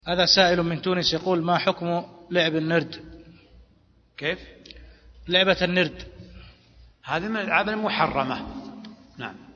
هذا سائل من تونس يقول: ما حكم لعب النرد؟ كيف؟ لعبة النرد هذه من الألعاب المحرمة. نعم.